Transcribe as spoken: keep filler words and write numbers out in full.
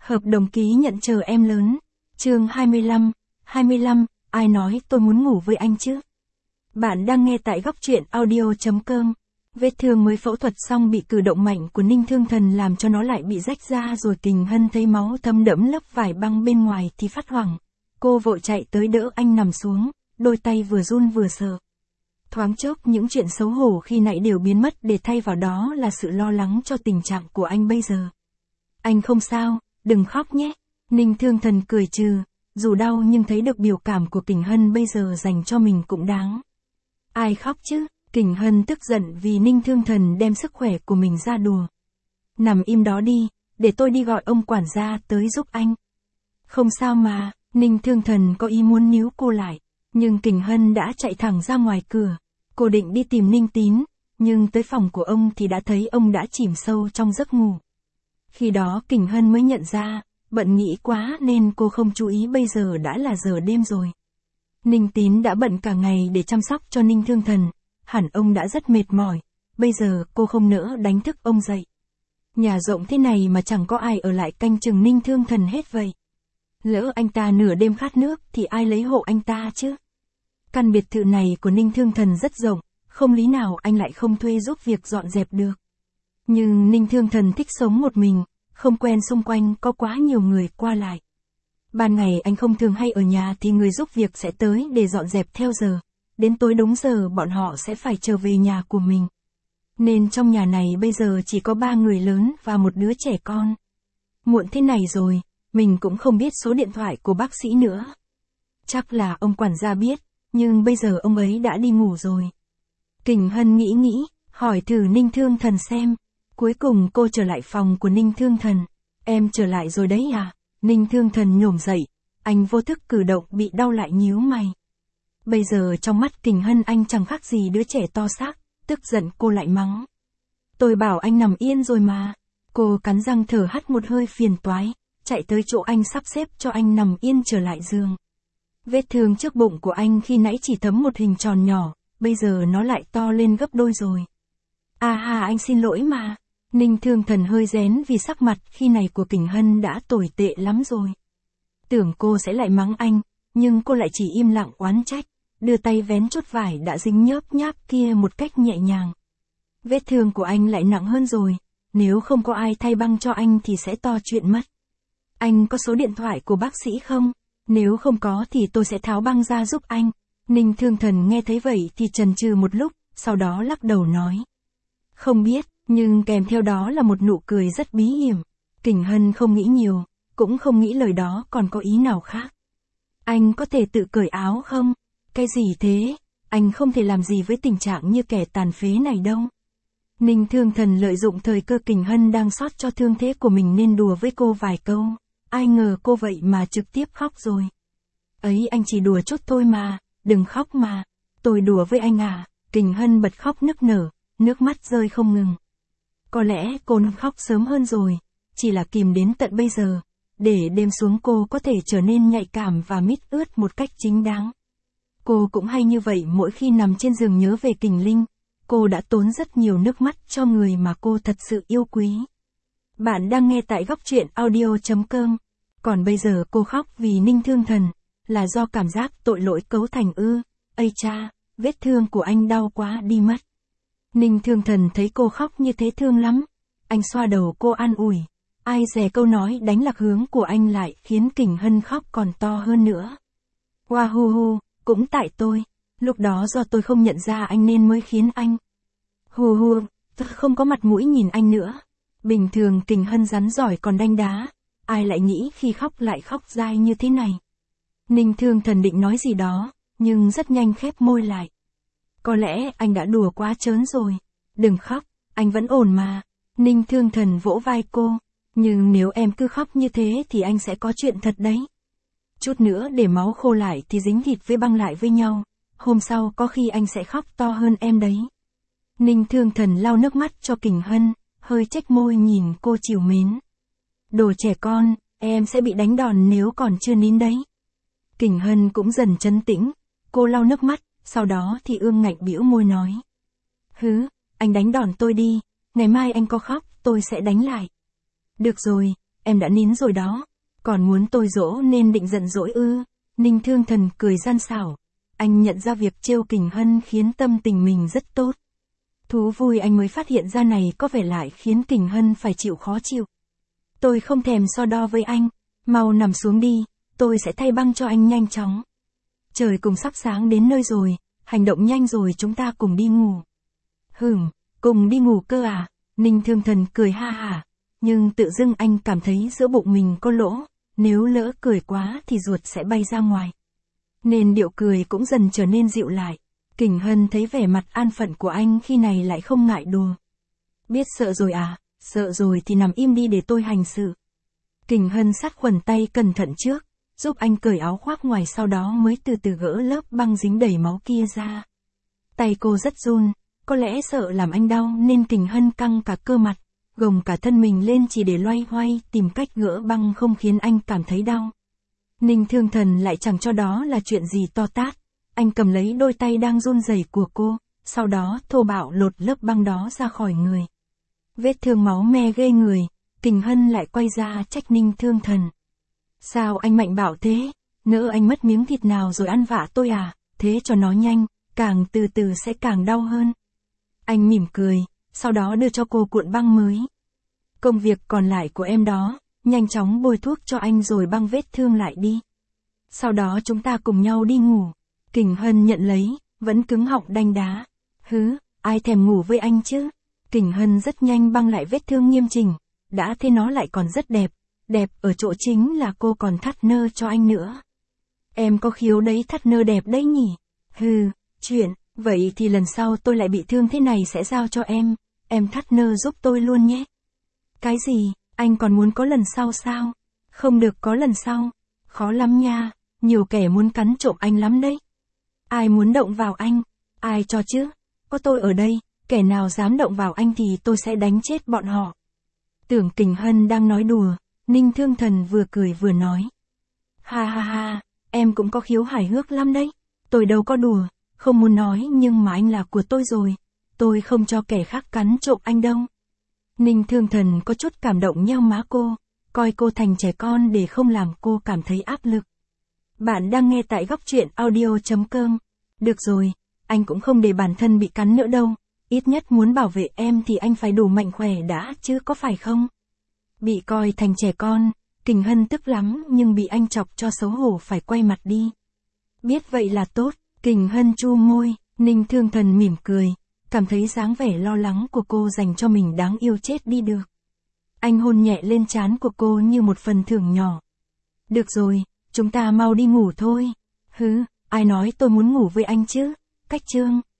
Hợp đồng ký nhận chờ em lớn. Chương hai mươi lăm, hai mươi lăm, ai nói tôi muốn ngủ với anh chứ? Bạn đang nghe tại góc truyện audio chấm com. Vết thương mới phẫu thuật xong bị cử động mạnh của Ninh Thương Thần làm cho nó lại bị rách ra rồi. Kình Hân thấy máu thấm đẫm lớp vải băng bên ngoài thì phát hoảng. Cô vội chạy tới đỡ anh nằm xuống, đôi tay vừa run vừa sợ. Thoáng chốc những chuyện xấu hổ khi nãy đều biến mất để thay vào đó là sự lo lắng cho tình trạng của anh bây giờ. Anh không sao, đừng khóc nhé. Ninh Thương Thần cười trừ, dù đau nhưng thấy được biểu cảm của Kình Hân bây giờ dành cho mình cũng đáng. Ai khóc chứ? Kình Hân tức giận vì Ninh Thương Thần đem sức khỏe của mình ra đùa. Nằm im đó đi, để tôi đi gọi ông quản gia tới giúp anh. Không sao mà, Ninh Thương Thần có ý muốn níu cô lại, nhưng Kình Hân đã chạy thẳng ra ngoài cửa. Cô định đi tìm Ninh Tín, nhưng tới phòng của ông thì đã thấy ông đã chìm sâu trong giấc ngủ. Khi đó Kình Hân mới nhận ra, bận nghĩ quá nên cô không chú ý bây giờ đã là giờ đêm rồi. Ninh Tín đã bận cả ngày để chăm sóc cho Ninh Thương Thần, hẳn ông đã rất mệt mỏi, bây giờ cô không nỡ đánh thức ông dậy. Nhà rộng thế này mà chẳng có ai ở lại canh chừng Ninh Thương Thần hết vậy. Lỡ anh ta nửa đêm khát nước thì ai lấy hộ anh ta chứ? Căn biệt thự này của Ninh Thương Thần rất rộng, không lý nào anh lại không thuê giúp việc dọn dẹp được. Nhưng Ninh Thương Thần thích sống một mình, không quen xung quanh có quá nhiều người qua lại. Ban ngày anh không thường hay ở nhà thì người giúp việc sẽ tới để dọn dẹp theo giờ, đến tối đúng giờ bọn họ sẽ phải trở về nhà của mình. Nên trong nhà này bây giờ chỉ có ba người lớn và một đứa trẻ con. Muộn thế này rồi, mình cũng không biết số điện thoại của bác sĩ nữa. Chắc là ông quản gia biết, nhưng bây giờ ông ấy đã đi ngủ rồi. Kình Hân nghĩ nghĩ, hỏi thử Ninh Thương Thần xem. Cuối cùng cô trở lại phòng của Ninh Thương Thần. Em trở lại rồi đấy à? Ninh Thương Thần nhổm dậy, anh vô thức cử động bị đau lại nhíu mày. Bây giờ trong mắt Kình Hân anh chẳng khác gì đứa trẻ to xác, tức giận cô lại mắng. Tôi bảo anh nằm yên rồi mà. Cô cắn răng thở hắt một hơi phiền toái, chạy tới chỗ anh sắp xếp cho anh nằm yên trở lại giường. Vết thương trước bụng của anh khi nãy chỉ thấm một hình tròn nhỏ, bây giờ nó lại to lên gấp đôi rồi. À hà anh xin lỗi mà. Ninh Thương Thần hơi rén vì sắc mặt khi này của Kình Hân đã tồi tệ lắm rồi. Tưởng cô sẽ lại mắng anh, nhưng cô lại chỉ im lặng oán trách, đưa tay vén chốt vải đã dính nhớp nháp kia một cách nhẹ nhàng. Vết thương của anh lại nặng hơn rồi, nếu không có ai thay băng cho anh thì sẽ to chuyện mất. Anh có số điện thoại của bác sĩ không? Nếu không có thì tôi sẽ tháo băng ra giúp anh. Ninh Thương Thần nghe thấy vậy thì chần chừ một lúc, sau đó lắc đầu nói. Không biết, nhưng kèm theo đó là một nụ cười rất bí hiểm. Kình Hân không nghĩ nhiều, cũng không nghĩ lời đó còn có ý nào khác. Anh có thể tự cởi áo không? Cái gì thế? Anh không thể làm gì với tình trạng như kẻ tàn phế này đâu. Ninh Thương Thần lợi dụng thời cơ Kình Hân đang sót cho thương thế của mình nên đùa với cô vài câu. Ai ngờ cô vậy mà trực tiếp khóc rồi. Ấy anh chỉ đùa chút thôi mà, đừng khóc mà. Tôi đùa với anh à? Kình Hân bật khóc nức nở, nước mắt rơi không ngừng. Có lẽ cô nên khóc sớm hơn rồi, chỉ là kìm đến tận bây giờ, để đêm xuống cô có thể trở nên nhạy cảm và mít ướt một cách chính đáng. Cô cũng hay như vậy mỗi khi nằm trên giường nhớ về Kình Linh, cô đã tốn rất nhiều nước mắt cho người mà cô thật sự yêu quý. Bạn đang nghe tại góc truyện audio chấm com. Còn bây giờ cô khóc vì Ninh Thương Thần, là do cảm giác tội lỗi cấu thành ư? Ây cha, vết thương của anh đau quá đi mất. Ninh Thương Thần thấy cô khóc như thế thương lắm. Anh xoa đầu cô an ủi. Ai dè câu nói đánh lạc hướng của anh lại khiến Kình Hân khóc còn to hơn nữa. Hoa hu hu, cũng tại tôi. Lúc đó do tôi không nhận ra anh nên mới khiến anh. Hù hù, tôi không có mặt mũi nhìn anh nữa. Bình thường Kình Hân rắn giỏi còn đanh đá. Ai lại nghĩ khi khóc lại khóc dai như thế này. Ninh Thương Thần định nói gì đó, nhưng rất nhanh khép môi lại. Có lẽ anh đã đùa quá trớn rồi. Đừng khóc, anh vẫn ổn mà. Ninh Thương Thần vỗ vai cô. Nhưng nếu em cứ khóc như thế thì anh sẽ có chuyện thật đấy. Chút nữa để máu khô lại thì dính thịt với băng lại với nhau. Hôm sau có khi anh sẽ khóc to hơn em đấy. Ninh Thương Thần lau nước mắt cho Kình Hân, hơi chếch môi nhìn cô trìu mến. Đồ trẻ con, em sẽ bị đánh đòn nếu còn chưa nín đấy. Kình Hân cũng dần trấn tĩnh, cô lau nước mắt, sau đó thì ương ngạnh bĩu môi nói. Hứ, anh đánh đòn tôi đi, ngày mai anh có khóc, tôi sẽ đánh lại. Được rồi, em đã nín rồi đó. Còn muốn tôi dỗ nên định giận dỗi ư? Ninh Thương Thần cười gian xảo. Anh nhận ra việc trêu Kình Hân khiến tâm tình mình rất tốt. Thú vui anh mới phát hiện ra này có vẻ lại khiến Kình Hân phải chịu khó chịu. Tôi không thèm so đo với anh. Mau nằm xuống đi, tôi sẽ thay băng cho anh nhanh chóng. Trời cùng sắp sáng đến nơi rồi, hành động nhanh rồi chúng ta cùng đi ngủ. Hửm, cùng đi ngủ cơ à? Ninh Thương Thần cười ha hả. Nhưng tự dưng anh cảm thấy giữa bụng mình có lỗ, nếu lỡ cười quá thì ruột sẽ bay ra ngoài. Nên điệu cười cũng dần trở nên dịu lại. Kình Hân thấy vẻ mặt an phận của anh khi này lại không ngại đùa. Biết sợ rồi à, sợ rồi thì nằm im đi để tôi hành sự. Kình Hân sát khuẩn tay cẩn thận trước, giúp anh cởi áo khoác ngoài sau đó mới từ từ gỡ lớp băng dính đầy máu kia ra. Tay cô rất run, có lẽ sợ làm anh đau nên Kình Hân căng cả cơ mặt, gồng cả thân mình lên chỉ để loay hoay tìm cách gỡ băng không khiến anh cảm thấy đau. Ninh Thương Thần lại chẳng cho đó là chuyện gì to tát. Anh cầm lấy đôi tay đang run rẩy của cô, sau đó thô bạo lột lớp băng đó ra khỏi người. Vết thương máu me ghê người, Kình Hân lại quay ra trách Ninh Thương Thần. Sao anh mạnh bạo thế? Nỡ anh mất miếng thịt nào rồi ăn vạ tôi à? Thế cho nó nhanh, càng từ từ sẽ càng đau hơn. Anh mỉm cười, sau đó đưa cho cô cuộn băng mới. Công việc còn lại của em đó, nhanh chóng bôi thuốc cho anh rồi băng vết thương lại đi. Sau đó chúng ta cùng nhau đi ngủ. Kình Hân nhận lấy, vẫn cứng họng đanh đá. Hứ, ai thèm ngủ với anh chứ? Kình Hân rất nhanh băng lại vết thương nghiêm chỉnh. Đã thế nó lại còn rất đẹp. Đẹp ở chỗ chính là cô còn thắt nơ cho anh nữa. Em có khiếu đấy, thắt nơ đẹp đấy nhỉ? Hừ, chuyện, vậy thì lần sau tôi lại bị thương thế này sẽ giao cho em. Em thắt nơ giúp tôi luôn nhé. Cái gì, anh còn muốn có lần sau sao? Không được có lần sau. Khó lắm nha, nhiều kẻ muốn cắn trộm anh lắm đấy. Ai muốn động vào anh? Ai cho chứ? Có tôi ở đây, kẻ nào dám động vào anh thì tôi sẽ đánh chết bọn họ. Tưởng Kình Hân đang nói đùa, Ninh Thương Thần vừa cười vừa nói. Ha ha ha, em cũng có khiếu hài hước lắm đấy. Tôi đâu có đùa, không muốn nói nhưng mà anh là của tôi rồi. Tôi không cho kẻ khác cắn trộm anh đâu. Ninh Thương Thần có chút cảm động nheo má cô, coi cô thành trẻ con để không làm cô cảm thấy áp lực. Bạn đang nghe tại góc truyện audio chấm com. Được rồi, anh cũng không để bản thân bị cắn nữa đâu. Ít nhất muốn bảo vệ em thì anh phải đủ mạnh khỏe đã chứ có phải không? Bị coi thành trẻ con, Kình Hân tức lắm nhưng bị anh chọc cho xấu hổ phải quay mặt đi. Biết vậy là tốt, Kình Hân chu môi, Ninh Thương Thần mỉm cười, cảm thấy dáng vẻ lo lắng của cô dành cho mình đáng yêu chết đi được. Anh hôn nhẹ lên trán của cô như một phần thưởng nhỏ. Được rồi, chúng ta mau đi ngủ thôi. Hứ, ai nói tôi muốn ngủ với anh chứ? Cách chương.